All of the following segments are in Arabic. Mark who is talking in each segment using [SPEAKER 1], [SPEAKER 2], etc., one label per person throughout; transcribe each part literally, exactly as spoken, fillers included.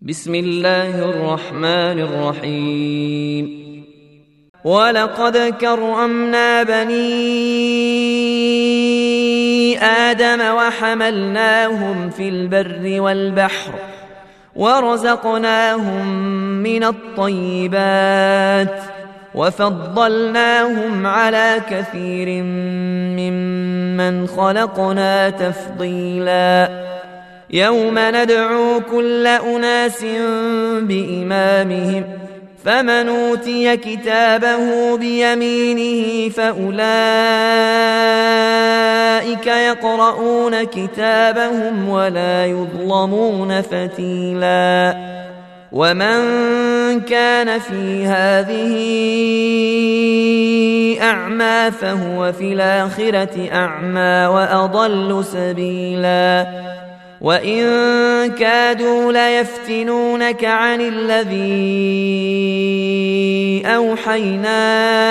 [SPEAKER 1] بسم الله الرحمن الرحيم. ولقد كرمنا بني آدم وحملناهم في البر والبحر ورزقناهم من الطيبات وفضلناهم على كثير ممن خلقنا تفضيلا. يوم ندعو كل أناس بإمامهم فمن أوتي كتابه بيمينه فأولئك يقرؤون كتابهم ولا يظلمون فتيلا. ومن كان في هذه أعمى فهو في الآخرة أعمى وأضل سبيلا. وإن كادوا ليفتنونك عن الذي أوحينا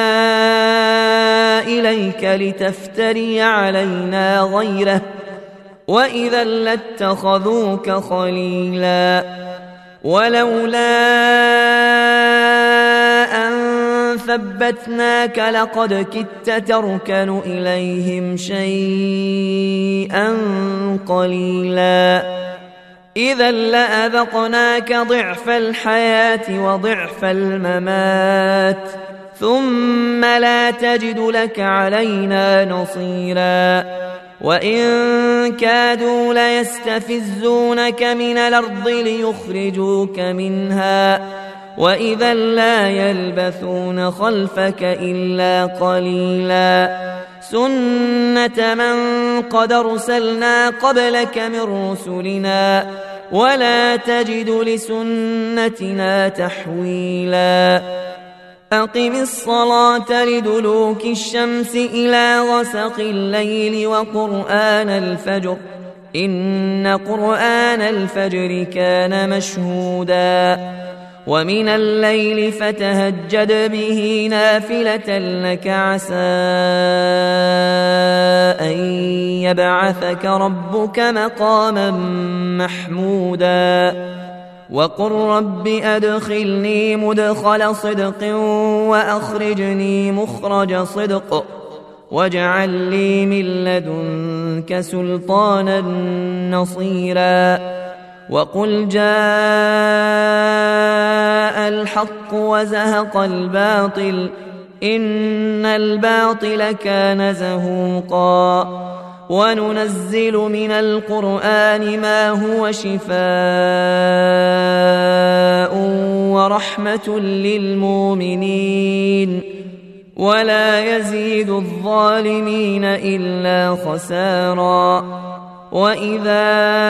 [SPEAKER 1] إليك لتفتري علينا غيره وإذا لاتخذوك خليلا. ولولا أن ثبتناك لقد كدت تركن إليهم شيئا قليلا. إذا لأذقناك ضعف الحياة وضعف الممات ثم لا تجد لك علينا نصيرا. وإن كادوا ليستفزونك من الأرض ليخرجوك منها وإذا لا يلبثون خلفك إلا قليلا. سنة من قد أرسلنا قبلك من رسلنا ولا تجد لسنتنا تحويلا. أقم الصلاة لدلوك الشمس إلى غسق الليل وقرآن الفجر إن قرآن الفجر كان مشهودا. ومن الليل فتهجد به نافلة لك عسى أن يبعثك ربك مقاما محمودا. وقل رب أدخلني مدخل صدق وأخرجني مخرج صدق واجعل لي من لدنك سلطانا نصيرا. وقل جاء الحق وزهق الباطل إن الباطل كان زهوقا. وننزل من القرآن ما هو شفاء ورحمة للمؤمنين ولا يزيد الظالمين إلا خسارا. وإذا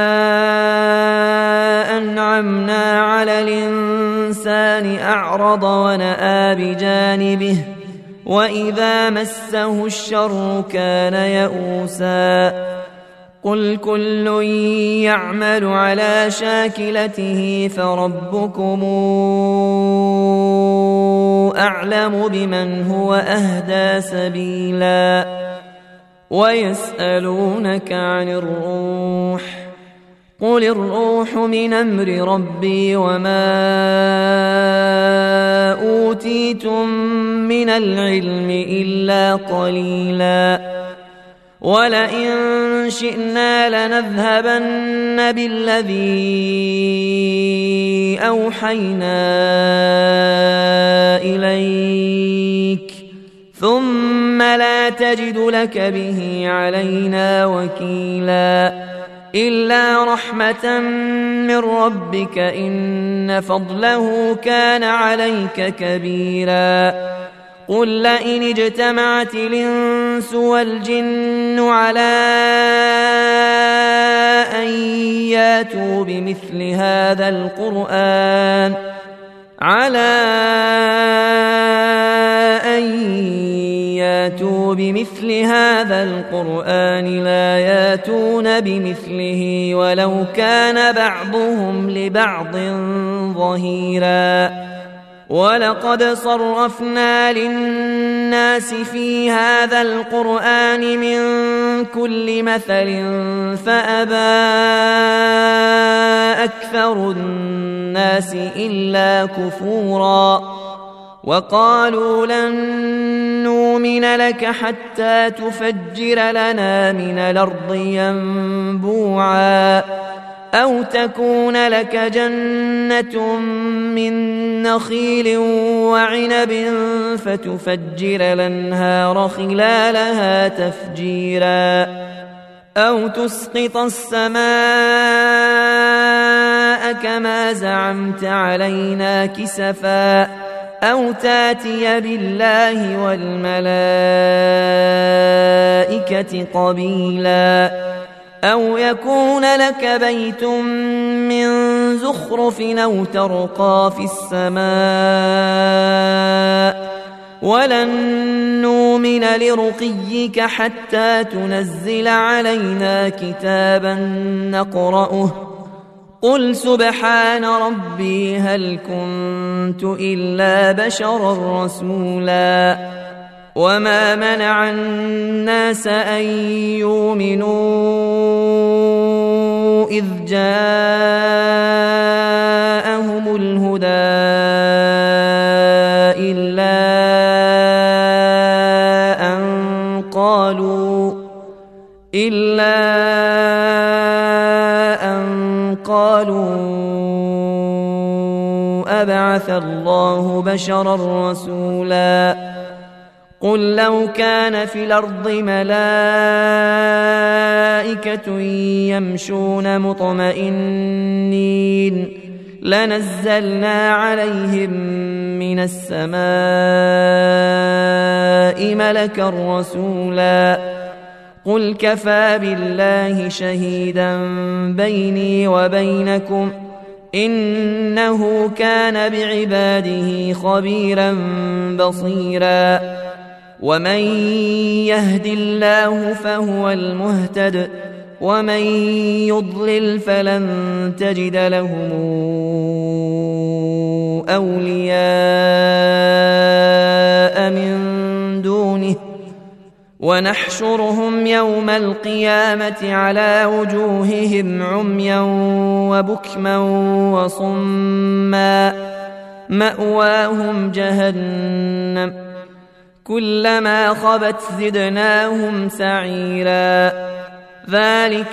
[SPEAKER 1] أنعمنا على الإنسان أعرض ونأى بجانبه وإذا مسه الشر كان يئوسا. قل كل يعمل على شاكلته فربكم أعلم بمن هو أهدى سبيلا. ويسألونك عن الروح قل الروح من أمر ربي وما أوتيتم من العلم إلا قليلا. ولئن شئنا لنذهبن بالذي أوحينا إليك ثم لا تجد لك به علينا وكيلا. إلا رحمة من ربك إن فضله كان عليك كبيرا. قل لئن اجتمعت الإنس والجن على أن ياتوا بمثل هذا القرآن على أن ياتوا بمثل هذا القرآن لا ياتون بمثله ولو كان بعضهم لبعض ظهيرا. ولقد صرفنا للناس في هذا القرآن من كل مثل فأبى أكثر الناس إلا كفورا وقالوا لن نؤمن لك حتى تفجر لنا من الأرض ينبوعا أو تكون لك جنة من نخيل وعنب فتفجر الأنهار خلالها تفجيرا أو تسقط السماء كما زعمت علينا كسفا أو تاتي بالله والملائكة قبيلا أو يكون لك بيت من زخرف أو ترقى في السماء ولن نؤمن لرقيك حتى تنزل علينا كتابا نقرأه قل سبحان ربي هل كنت إلا بشرا رسولا وما منع الناس أن يؤمنوا إذ جاءهم الهدى إلا أن قالوا إلا أن قالوا أبعث الله بشرا رسولا قل لو كان في الأرض ملائكة يمشون مطمئنين لنزلنا عليهم من السماء ملكا رسولا قل كفى بالله شهيدا بيني وبينكم إنه كان بعباده خبيرا بصيرا ومن يهد الله فهو المهتد ومن يضلل فلن تجد لهم أولياء من دونه ونحشرهم يوم القيامة على وجوههم عميا وبكما وصما مأواهم جهنم كلما خبت زدناهم سعيرا ذلك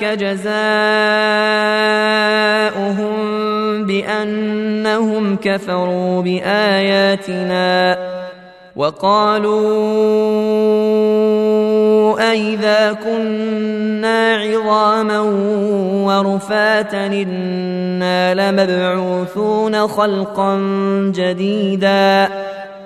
[SPEAKER 1] جزاؤهم بأنهم كفروا بآياتنا وقالوا أئذا كنا عظاما ورفاتا إنا لمبعوثون خلقا جديدا